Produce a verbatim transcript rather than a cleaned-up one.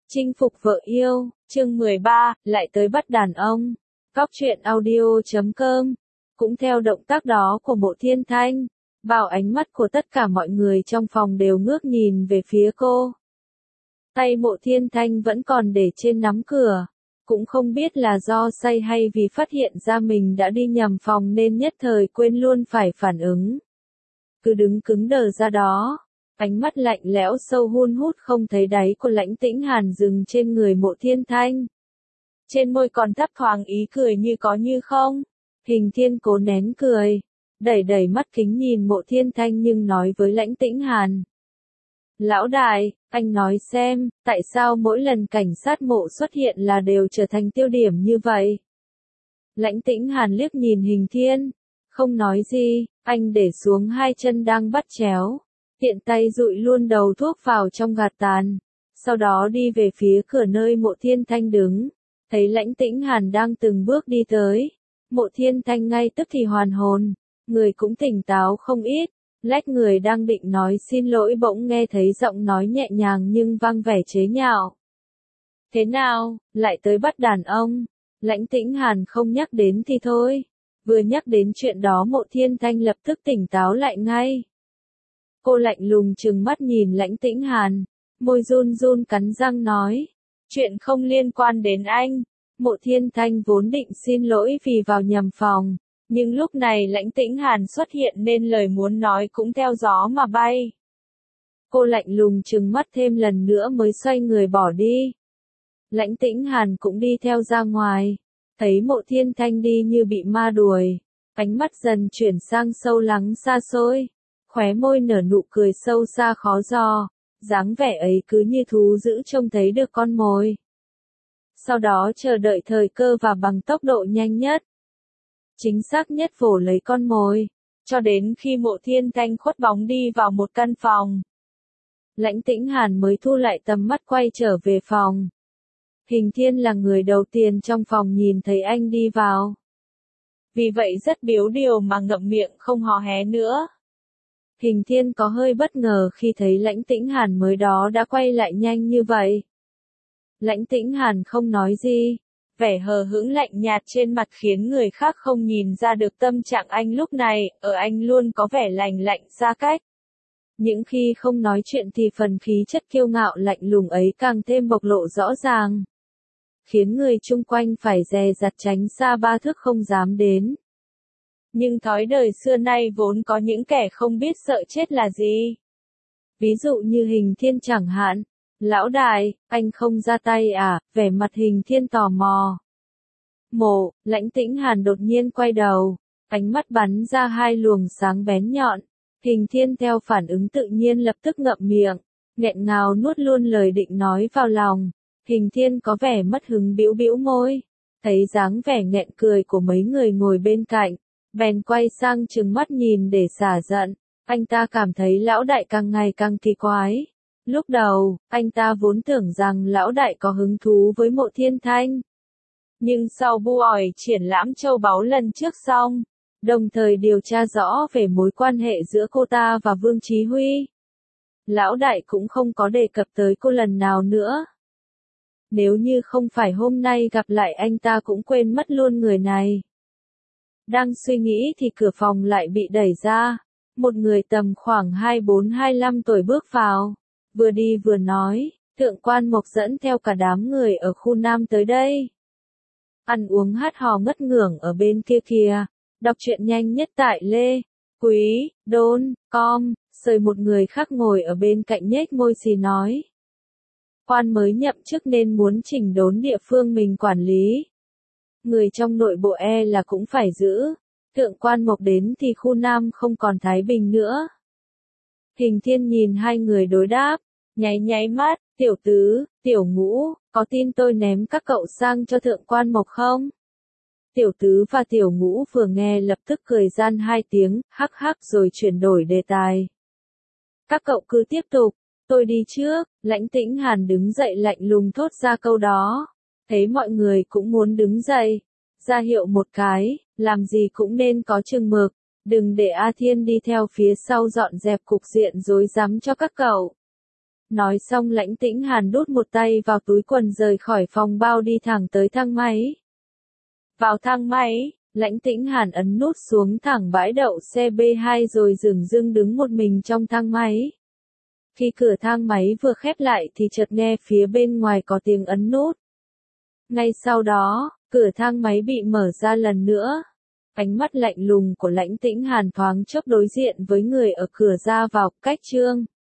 Chinh phục vợ yêu, chương mười ba, lại tới bắt đàn ông. Cóc truyện audio chấm com. Cũng theo động tác đó của Mộ Thiên Thanh, bao ánh mắt của tất cả mọi người trong phòng đều ngước nhìn về phía cô. Tay Mộ Thiên Thanh vẫn còn để trên nắm cửa, cũng không biết là do say hay vì phát hiện ra mình đã đi nhầm phòng nên nhất thời quên luôn phải phản ứng. Cứ đứng cứng đờ ra đó. Ánh mắt lạnh lẽo sâu hun hút không thấy đáy của Lãnh Tĩnh Hàn dừng trên người Mộ Thiên Thanh. Trên môi còn thấp thoáng ý cười như có như không. Hình Thiên cố nén cười, đẩy đẩy mắt kính nhìn Mộ Thiên Thanh nhưng nói với Lãnh Tĩnh Hàn. Lão đại, anh nói xem, tại sao mỗi lần cảnh sát Mộ xuất hiện là đều trở thành tiêu điểm như vậy? Lãnh Tĩnh Hàn liếc nhìn Hình Thiên, không nói gì, anh để xuống hai chân đang bắt chéo. Tiện tay dụi luôn đầu thuốc vào trong gạt tàn, sau đó đi về phía cửa nơi Mộ Thiên Thanh đứng, thấy Lãnh Tĩnh Hàn đang từng bước đi tới. Mộ Thiên Thanh ngay tức thì hoàn hồn, người cũng tỉnh táo không ít, lách người đang định nói xin lỗi bỗng nghe thấy giọng nói nhẹ nhàng nhưng vang vẻ chế nhạo. Thế nào, lại tới bắt đàn ông? Lãnh Tĩnh Hàn không nhắc đến thì thôi, vừa nhắc đến chuyện đó Mộ Thiên Thanh lập tức tỉnh táo lại ngay. Cô lạnh lùng trừng mắt nhìn Lãnh Tĩnh Hàn, môi run run cắn răng nói, chuyện không liên quan đến anh. Mộ Thiên Thanh vốn định xin lỗi vì vào nhầm phòng, nhưng lúc này Lãnh Tĩnh Hàn xuất hiện nên lời muốn nói cũng theo gió mà bay. Cô lạnh lùng trừng mắt thêm lần nữa mới xoay người bỏ đi. Lãnh Tĩnh Hàn cũng đi theo ra ngoài, thấy Mộ Thiên Thanh đi như bị ma đuổi, ánh mắt dần chuyển sang sâu lắng xa xôi. Khóe môi nở nụ cười sâu xa khó dò, dáng vẻ ấy cứ như thú dữ trông thấy được con mồi. Sau đó chờ đợi thời cơ và bằng tốc độ nhanh nhất, chính xác nhất vồ lấy con mồi, cho đến khi Mộ Thiên Thanh khuất bóng đi vào một căn phòng. Lãnh Tĩnh Hàn mới thu lại tầm mắt quay trở về phòng. Hình Thiên là người đầu tiên trong phòng nhìn thấy anh đi vào. Vì vậy rất biếu điều mà ngậm miệng không hò hé nữa. Hình Thiên có hơi bất ngờ khi thấy Lãnh Tĩnh Hàn mới đó đã quay lại nhanh như vậy. Lãnh Tĩnh Hàn không nói gì, vẻ hờ hững lạnh nhạt trên mặt khiến người khác không nhìn ra được tâm trạng anh lúc này, ở anh luôn có vẻ lành lạnh xa cách. Những khi không nói chuyện thì phần khí chất kiêu ngạo lạnh lùng ấy càng thêm bộc lộ rõ ràng, khiến người chung quanh phải dè dặt tránh xa ba thước không dám đến. Nhưng thói đời xưa nay vốn có những kẻ không biết sợ chết là gì. Ví dụ như Hình Thiên chẳng hạn. Lão đại, anh không ra tay à? Vẻ mặt Hình Thiên tò mò. Mộ, Lãnh Tĩnh Hàn đột nhiên quay đầu, ánh mắt bắn ra hai luồng sáng bén nhọn. Hình Thiên theo phản ứng tự nhiên lập tức ngậm miệng, nghẹn ngào nuốt luôn lời định nói vào lòng. Hình Thiên có vẻ mất hứng bĩu bĩu môi, thấy dáng vẻ nghẹn cười của mấy người ngồi bên cạnh, bèn quay sang trừng mắt nhìn để xả giận. Anh ta cảm thấy lão đại càng ngày càng kỳ quái. Lúc đầu, anh ta vốn tưởng rằng lão đại có hứng thú với Mộ Thiên Thanh. Nhưng sau bu ỏi triển lãm châu báu lần trước xong, đồng thời điều tra rõ về mối quan hệ giữa cô ta và Vương Chí Huy, lão đại cũng không có đề cập tới cô lần nào nữa. Nếu như không phải hôm nay gặp lại anh ta cũng quên mất luôn người này. Đang suy nghĩ thì cửa phòng lại bị đẩy ra. Một người tầm khoảng hai mươi bốn hai mươi lăm tuổi bước vào. Vừa đi vừa nói, Thượng quan Mộc dẫn theo cả đám người ở khu Nam tới đây. Ăn uống hát hò ngất ngưởng ở bên kia kìa. Đọc truyện nhanh nhất tại Lê, Quý, Đôn, Com. Sời một người khác ngồi ở bên cạnh nhếch môi xì nói. Quan mới nhậm chức nên muốn chỉnh đốn địa phương mình quản lý. Người trong nội bộ e là cũng phải giữ. Thượng quan Mộc đến thì khu Nam không còn thái bình nữa. Hình Thiên nhìn hai người đối đáp, nháy nháy mắt, tiểu tứ, tiểu ngũ, có tin tôi ném các cậu sang cho thượng quan Mộc không? Tiểu tứ và tiểu ngũ vừa nghe lập tức cười gian hai tiếng, hắc hắc rồi chuyển đổi đề tài. Các cậu cứ tiếp tục, tôi đi trước. Lãnh Tĩnh Hàn đứng dậy lạnh lùng thốt ra câu đó. Thấy mọi người cũng muốn đứng dậy, ra hiệu một cái, làm gì cũng nên có chừng mực, đừng để A Thiên đi theo phía sau dọn dẹp cục diện rối rắm cho các cậu. Nói xong Lãnh Tĩnh Hàn đút một tay vào túi quần rời khỏi phòng bao đi thẳng tới thang máy. Vào thang máy, Lãnh Tĩnh Hàn ấn nút xuống thẳng bãi đậu xe B hai rồi dửng dưng đứng một mình trong thang máy. Khi cửa thang máy vừa khép lại thì chợt nghe phía bên ngoài có tiếng ấn nút. Ngay sau đó, cửa thang máy bị mở ra lần nữa. Ánh mắt lạnh lùng của Lãnh Tĩnh Hàn thoáng chốc đối diện với người ở cửa ra vào, cách Trương